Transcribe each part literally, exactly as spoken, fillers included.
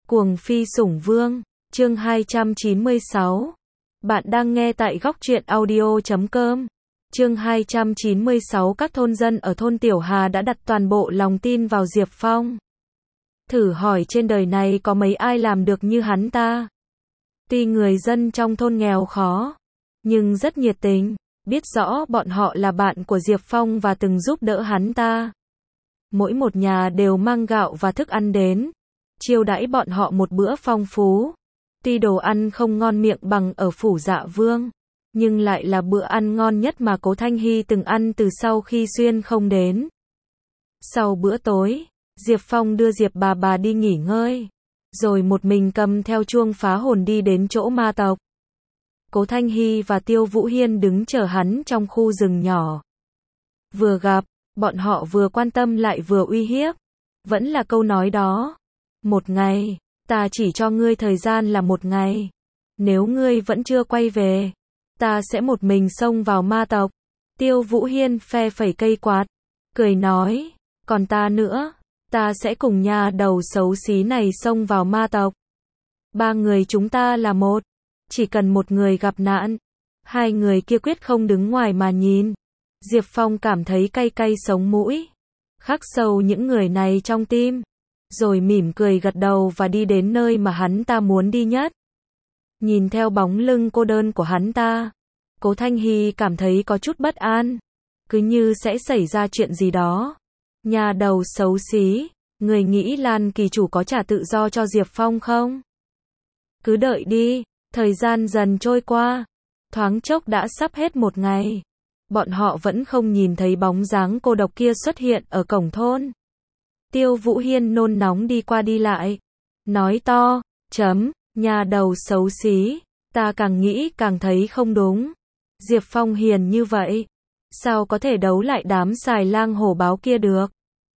Cuồng phi sủng vương, chương hai trăm chín mươi sáu. Bạn đang nghe tại góc truyện audio chấm com. Chương hai trăm chín mươi sáu. Các thôn dân ở thôn Tiểu Hà đã đặt toàn bộ lòng tin vào Diệp Phong. Thử hỏi trên đời này có mấy ai làm được như hắn ta. Tuy người dân trong thôn nghèo khó, nhưng rất nhiệt tình, biết rõ bọn họ là bạn của Diệp Phong và từng giúp đỡ hắn ta. Mỗi một nhà đều mang gạo và thức ăn đến, chiêu đãi bọn họ một bữa phong phú. Tuy đồ ăn không ngon miệng bằng ở phủ Dạ Vương, nhưng lại là bữa ăn ngon nhất mà Cố Thanh Hy từng ăn từ sau khi Xuyên không đến. Sau bữa tối, Diệp Phong đưa Diệp bà bà đi nghỉ ngơi, rồi một mình cầm theo chuông phá hồn đi đến chỗ ma tộc. Cố Thanh Hy và Tiêu Vũ Hiên đứng chờ hắn trong khu rừng nhỏ. Vừa gặp, bọn họ vừa quan tâm lại vừa uy hiếp. Vẫn là câu nói đó. Một ngày, ta chỉ cho ngươi thời gian là một ngày. Nếu ngươi vẫn chưa quay về, ta sẽ một mình xông vào ma tộc. Tiêu Vũ Hiên phe phẩy cây quạt, cười nói, còn ta nữa, ta sẽ cùng nhà đầu xấu xí này xông vào ma tộc. Ba người chúng ta là một, chỉ cần một người gặp nạn, hai người kia quyết không đứng ngoài mà nhìn. Diệp Phong cảm thấy cay cay sống mũi, khắc sâu những người này trong tim, rồi mỉm cười gật đầu và đi đến nơi mà hắn ta muốn đi nhất. Nhìn theo bóng lưng cô đơn của hắn ta, Cố Thanh Hy cảm thấy có chút bất an, cứ như sẽ xảy ra chuyện gì đó. Nhà đầu xấu xí, người nghĩ Lan kỳ chủ có trả tự do cho Diệp Phong không? Cứ đợi đi, thời gian dần trôi qua, thoáng chốc đã sắp hết một ngày. Bọn họ vẫn không nhìn thấy bóng dáng cô độc kia xuất hiện ở cổng thôn. Tiêu Vũ Hiên nôn nóng đi qua đi lại, nói to, chấm, nhà đầu xấu xí, ta càng nghĩ càng thấy không đúng. Diệp Phong hiền như vậy, sao có thể đấu lại đám xài lang hổ báo kia được?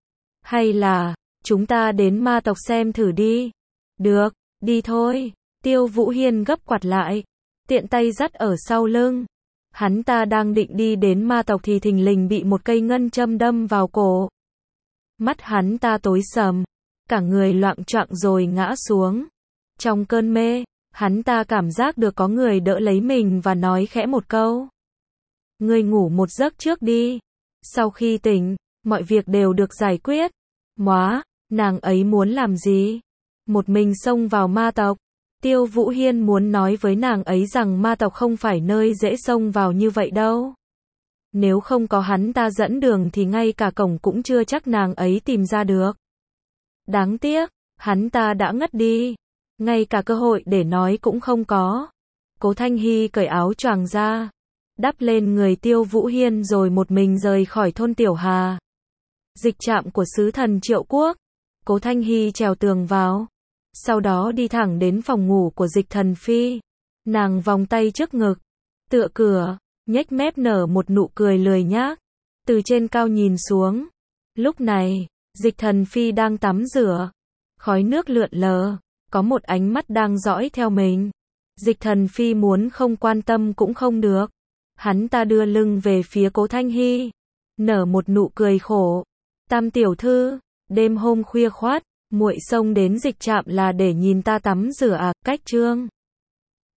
Hay là, chúng ta đến ma tộc xem thử đi. Được, đi thôi. Tiêu Vũ Hiên gấp quạt lại, tiện tay dắt ở sau lưng. Hắn ta đang định đi đến ma tộc thì thình lình bị một cây ngân châm đâm vào cổ. Mắt hắn ta tối sầm, cả người loạng choạng rồi ngã xuống. Trong cơn mê, hắn ta cảm giác được có người đỡ lấy mình và nói khẽ một câu. Ngươi ngủ một giấc trước đi. Sau khi tỉnh, mọi việc đều được giải quyết. Móa, nàng ấy muốn làm gì? Một mình xông vào ma tộc. Tiêu Vũ Hiên muốn nói với nàng ấy rằng ma tộc không phải nơi dễ xông vào như vậy đâu. Nếu không có hắn ta dẫn đường thì ngay cả cổng cũng chưa chắc nàng ấy tìm ra được. Đáng tiếc, hắn ta đã ngất đi. Ngay cả cơ hội để nói cũng không có. Cố Thanh Hy cởi áo choàng ra, đắp lên người Tiêu Vũ Hiên rồi một mình rời khỏi thôn Tiểu Hà. Dịch trạm của sứ thần Triệu Quốc. Cố Thanh Hy trèo tường vào, sau đó đi thẳng đến phòng ngủ của Dịch Thần Phi. Nàng vòng tay trước ngực, tựa cửa, nhếch mép nở một nụ cười lười nhác, từ trên cao nhìn xuống. Lúc này, Dịch Thần Phi đang tắm rửa, khói nước lượn lờ, có một ánh mắt đang dõi theo mình. Dịch Thần Phi muốn không quan tâm cũng không được. Hắn ta đưa lưng về phía Cố Thanh Hy, nở một nụ cười khổ. Tam tiểu thư, đêm hôm khuya khoắt, muội xông đến dịch trạm là để nhìn ta tắm rửa à? Cách chương